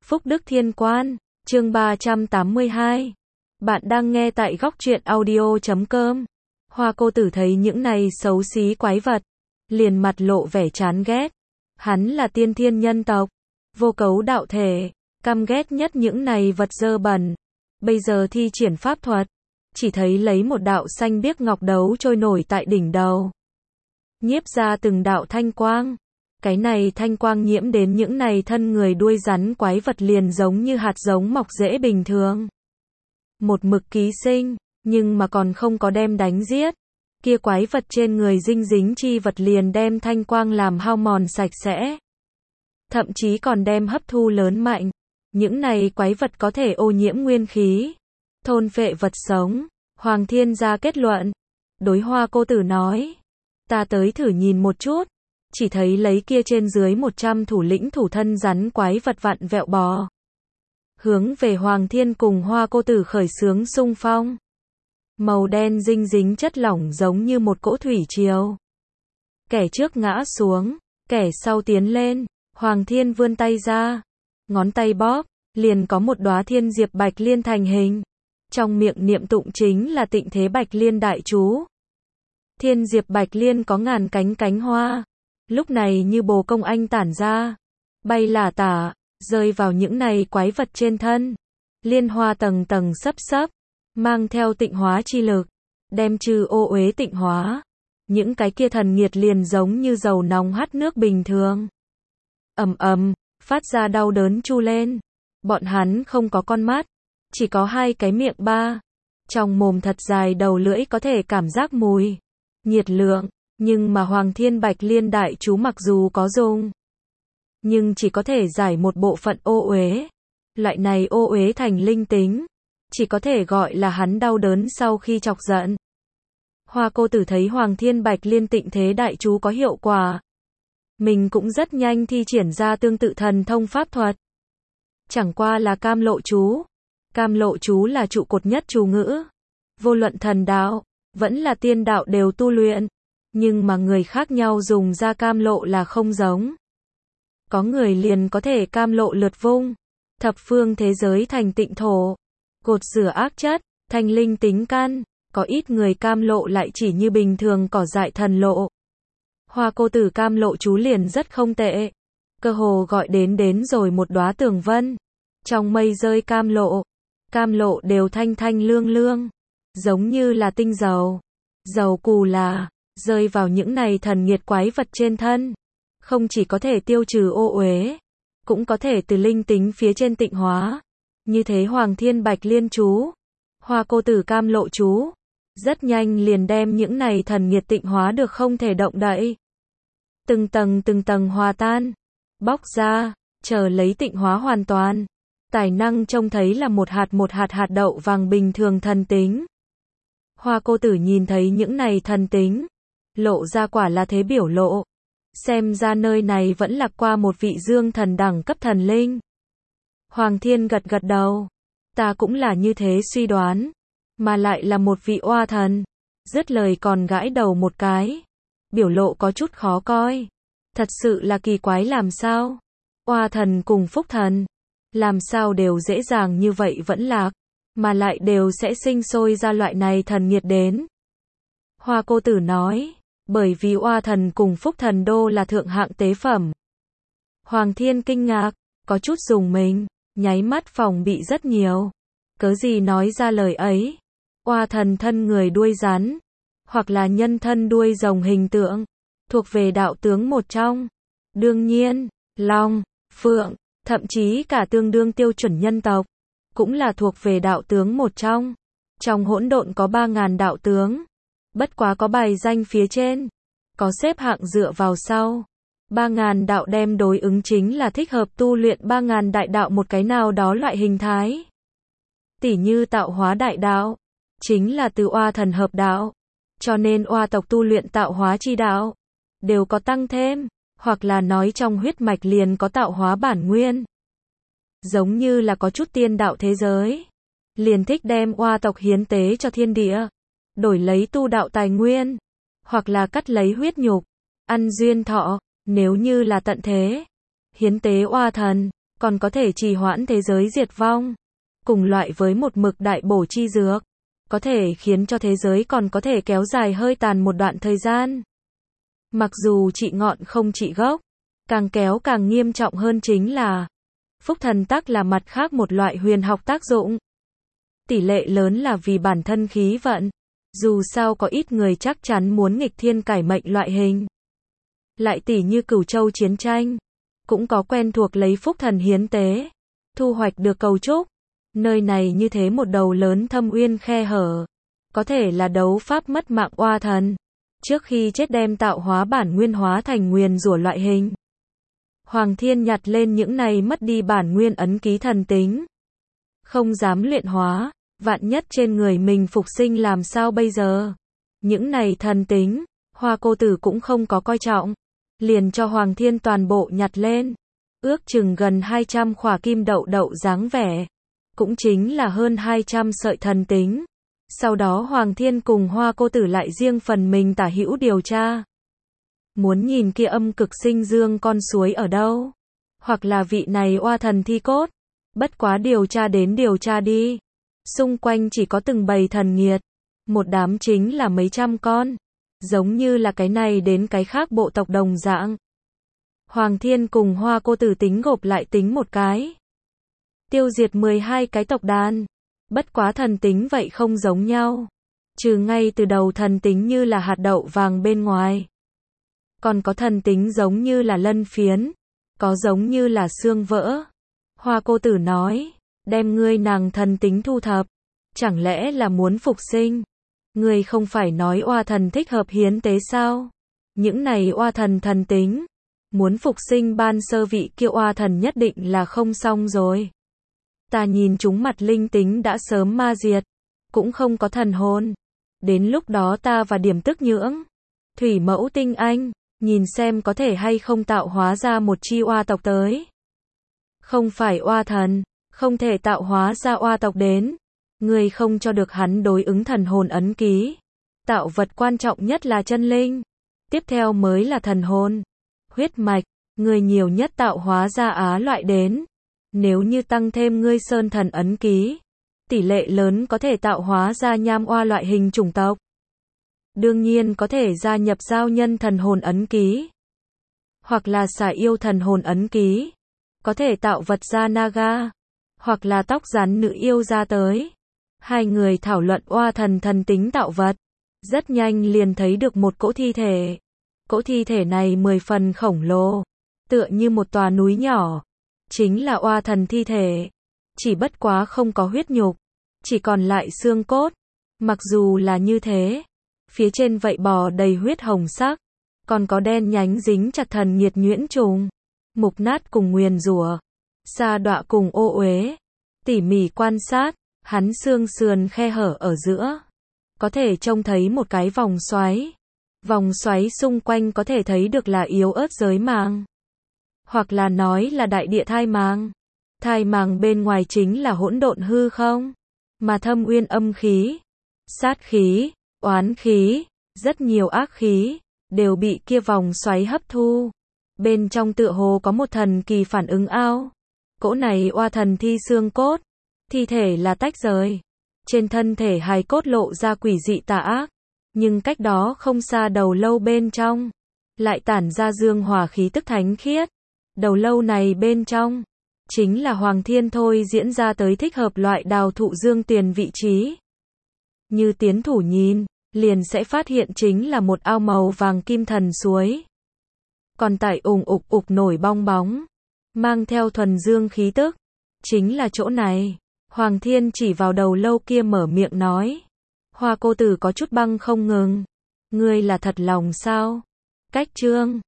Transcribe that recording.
Phúc Đức Thiên Quan, chương 382. Bạn đang nghe tại góc truyện audio.com. Hoa cô tử thấy những này xấu xí quái vật, liền mặt lộ vẻ chán ghét. Hắn là tiên thiên nhân tộc, vô cấu đạo thể, căm ghét nhất những này vật dơ bẩn. Bây giờ thi triển pháp thuật, chỉ thấy lấy một đạo xanh biếc ngọc đấu trôi nổi tại đỉnh đầu, nhiếp ra từng đạo thanh quang. Cái này thanh quang nhiễm đến những này thân người đuôi rắn quái vật liền giống như hạt giống mọc rễ bình thường. Một mực ký sinh, nhưng mà còn không có đem đánh giết. Kia quái vật trên người dinh dính chi vật liền đem thanh quang làm hao mòn sạch sẽ. Thậm chí còn đem hấp thu lớn mạnh. Những này quái vật có thể ô nhiễm nguyên khí, thôn phệ vật sống. Hoàng Thiên ra kết luận. Đối Hoa cô tử nói. Ta tới thử nhìn một chút. Chỉ thấy lấy kia trên dưới 100 thủ lĩnh thủ thân rắn quái vật vặn vẹo bò. Hướng về Hoàng Thiên cùng Hoa cô tử khởi xướng xung phong. Màu đen dinh dính chất lỏng giống như một cỗ thủy triều. Kẻ trước ngã xuống, kẻ sau tiến lên. Hoàng Thiên vươn tay ra, ngón tay bóp, liền có một đóa thiên diệp bạch liên thành hình. Trong miệng niệm tụng chính là Tịnh Thế Bạch Liên đại chú. Thiên diệp bạch liên có ngàn cánh cánh hoa, lúc này như bồ công anh tản ra, bay lả tả, rơi vào những này quái vật trên thân. Liên hoa tầng tầng xấp xấp, mang theo tịnh hóa chi lực, đem trừ ô uế tịnh hóa. Những cái kia thần nghiệt liền giống như dầu nóng hắt nước bình thường. Ầm ầm, phát ra đau đớn chu lên. Bọn hắn không có con mắt, chỉ có hai cái miệng ba. Trong mồm thật dài đầu lưỡi có thể cảm giác mùi, nhiệt lượng. Nhưng mà Hoàng Thiên Bạch Liên đại chú mặc dù có dùng, nhưng chỉ có thể giải một bộ phận ô uế. Loại này ô uế thành linh tính, chỉ có thể gọi là hắn đau đớn sau khi chọc giận. Hoa cô tử thấy Hoàng Thiên Bạch Liên Tịnh Thế đại chú có hiệu quả, mình cũng rất nhanh thi triển ra tương tự thần thông pháp thuật. Chẳng qua là cam lộ chú. Cam lộ chú là trụ cột nhất chú ngữ. Vô luận thần đạo, vẫn là tiên đạo đều tu luyện. Nhưng mà người khác nhau dùng ra cam lộ là không giống. Có người liền có thể cam lộ lượt vung, thập phương thế giới thành tịnh thổ, cột rửa ác chất, thành linh tính căn. Có ít người cam lộ lại chỉ như bình thường cỏ dại thần lộ. Hoa cô tử cam lộ chú liền rất không tệ. Cơ hồ gọi đến rồi một đóa tường vân. Trong mây rơi cam lộ đều thanh thanh lương lương, giống như là tinh dầu. Dầu cù là rơi vào những này thần nghiệt quái vật trên thân, không chỉ có thể tiêu trừ ô uế, cũng có thể từ linh tính phía trên tịnh hóa. Như thế Hoàng Thiên Bạch Liên chú, Hoa cô tử cam lộ chú, rất nhanh liền đem những này thần nghiệt tịnh hóa được không thể động đậy. Từng tầng hòa tan, bóc ra, chờ lấy tịnh hóa hoàn toàn. Tài năng trông thấy là một hạt đậu vàng bình thường thần tính. Hoa cô tử nhìn thấy những này thần tính, lộ ra quả là thế biểu lộ. Xem ra nơi này vẫn lạc qua một vị dương thần đẳng cấp thần linh. Hoàng Thiên gật gật đầu. Ta cũng là như thế suy đoán. Mà lại là một vị oa thần. Dứt lời còn gãi đầu một cái. Biểu lộ có chút khó coi. Thật sự là kỳ quái làm sao. Oa thần cùng phúc thần, làm sao đều dễ dàng như vậy vẫn lạc. Mà lại đều sẽ sinh sôi ra loại này thần nghiệt đến. Hoa cô tử nói. Bởi vì oa thần cùng phúc thần đô là thượng hạng tế phẩm. Hoàng Thiên kinh ngạc, có chút dùng mình, nháy mắt phòng bị rất nhiều. Cớ gì nói ra lời ấy? Oa thần thân người đuôi rắn, hoặc là nhân thân đuôi rồng hình tượng, thuộc về đạo tướng một trong. Đương nhiên, long, phượng, thậm chí cả tương đương tiêu chuẩn nhân tộc, cũng là thuộc về đạo tướng một trong. Trong hỗn độn có 3.000 đạo tướng. Bất quá có bài danh phía trên, có xếp hạng dựa vào sau. 3.000 đạo đem đối ứng chính là thích hợp tu luyện 3.000 đại đạo một cái nào đó loại hình thái. Tỉ như tạo hóa đại đạo, chính là từ oa thần hợp đạo. Cho nên oa tộc tu luyện tạo hóa chi đạo, đều có tăng thêm, hoặc là nói trong huyết mạch liền có tạo hóa bản nguyên. Giống như là có chút tiên đạo thế giới, liền thích đem oa tộc hiến tế cho thiên địa, đổi lấy tu đạo tài nguyên, hoặc là cắt lấy huyết nhục, ăn duyên thọ. Nếu như là tận thế, hiến tế oa thần, còn có thể trì hoãn thế giới diệt vong. Cùng loại với một mực đại bổ chi dược, có thể khiến cho thế giới còn có thể kéo dài hơi tàn một đoạn thời gian. Mặc dù trị ngọn không trị gốc, càng kéo càng nghiêm trọng hơn chính là phúc thần tắc là mặt khác một loại huyền học tác dụng. Tỷ lệ lớn là vì bản thân khí vận, dù sao có ít người chắc chắn muốn nghịch thiên cải mệnh loại hình. Lại tỷ như Cửu Châu chiến tranh, cũng có quen thuộc lấy phúc thần hiến tế, thu hoạch được cầu chúc. Nơi này như thế một đầu lớn thâm uyên khe hở, có thể là đấu pháp mất mạng oa thần, trước khi chết đem tạo hóa bản nguyên hóa thành nguyền rủa loại hình. Hoàng Thiên nhặt lên những này mất đi bản nguyên ấn ký thần tính, không dám luyện hóa, vạn nhất trên người mình phục sinh làm sao bây giờ? Những này thần tính, Hoa cô tử cũng không có coi trọng, liền cho Hoàng Thiên toàn bộ nhặt lên, ước chừng gần 200 khỏa kim đậu đậu dáng vẻ, cũng chính là hơn 200 sợi thần tính. Sau đó Hoàng Thiên cùng Hoa cô tử lại riêng phần mình tả hữu điều tra. Muốn nhìn kia âm cực sinh dương con suối ở đâu, hoặc là vị này oa thần thi cốt. Bất quá điều tra đến điều tra đi, xung quanh chỉ có từng bầy thần nghiệt, một đám chính là mấy trăm con, giống như là cái này đến cái khác bộ tộc đồng dạng. Hoàng Thiên cùng Hoa cô tử tính gộp lại tính một cái, tiêu diệt 12 cái tộc đàn. Bất quá thần tính vậy không giống nhau, trừ ngay từ đầu thần tính như là hạt đậu vàng bên ngoài, còn có thần tính giống như là lân phiến, có giống như là xương vỡ. Hoa cô tử nói, đem ngươi nàng thần tính thu thập, chẳng lẽ là muốn phục sinh? Ngươi không phải nói oa thần thích hợp hiến tế sao? Những này oa thần thần tính, muốn phục sinh ban sơ vị kia oa thần nhất định là không xong rồi. Ta nhìn chúng mặt linh tính đã sớm ma diệt, cũng không có thần hồn. Đến lúc đó ta và điểm tức nhưỡng, thủy mẫu tinh anh, nhìn xem có thể hay không tạo hóa ra một chi oa tộc tới. Không phải oa thần, không thể tạo hóa ra oa tộc đến. Người không cho được hắn đối ứng thần hồn ấn ký. Tạo vật quan trọng nhất là chân linh, tiếp theo mới là thần hồn, huyết mạch. Người nhiều nhất tạo hóa ra á loại đến. Nếu như tăng thêm ngươi sơn thần ấn ký, tỷ lệ lớn có thể tạo hóa ra nham oa loại hình chủng tộc. Đương nhiên có thể gia nhập giao nhân thần hồn ấn ký, hoặc là xà yêu thần hồn ấn ký, có thể tạo vật ra naga, hoặc là tóc rắn nữ yêu ra tới. Hai người thảo luận oa thần thần tính tạo vật, rất nhanh liền thấy được một cỗ thi thể. Cỗ thi thể này 10 phần khổng lồ, tựa như một tòa núi nhỏ. Chính là oa thần thi thể, chỉ bất quá không có huyết nhục, chỉ còn lại xương cốt. Mặc dù là như thế, phía trên vậy bò đầy huyết hồng sắc, còn có đen nhánh dính chặt thần nhiệt nhuyễn trùng, mục nát cùng nguyền rủa, sa đọa cùng ô uế. Tỉ mỉ quan sát, hắn xương sườn khe hở ở giữa, có thể trông thấy một cái vòng xoáy. Vòng xoáy xung quanh có thể thấy được là yếu ớt giới màng, hoặc là nói là đại địa thai màng. Thai màng bên ngoài chính là hỗn độn hư không, mà thâm uyên âm khí, sát khí, oán khí, rất nhiều ác khí, đều bị kia vòng xoáy hấp thu. Bên trong tựa hồ có một thần kỳ phản ứng ao. Cỗ này oa thần thi xương cốt, thi thể là tách rời. Trên thân thể hài cốt lộ ra quỷ dị tà ác, nhưng cách đó không xa đầu lâu bên trong, lại tản ra dương hỏa khí tức thánh khiết. Đầu lâu này bên trong, chính là Hoàng Thiên thôi diễn ra tới thích hợp loại đào thụ dương tuyền vị trí. Như tiến thủ nhìn, liền sẽ phát hiện chính là một ao màu vàng kim thần suối. Còn tại ục ục nổi bong bóng, mang theo thuần dương khí tức. Chính là chỗ này. Hoàng Thiên chỉ vào đầu lâu kia mở miệng nói. Hoa cô tử có chút băng không ngừng. Ngươi là thật lòng sao? Cách chương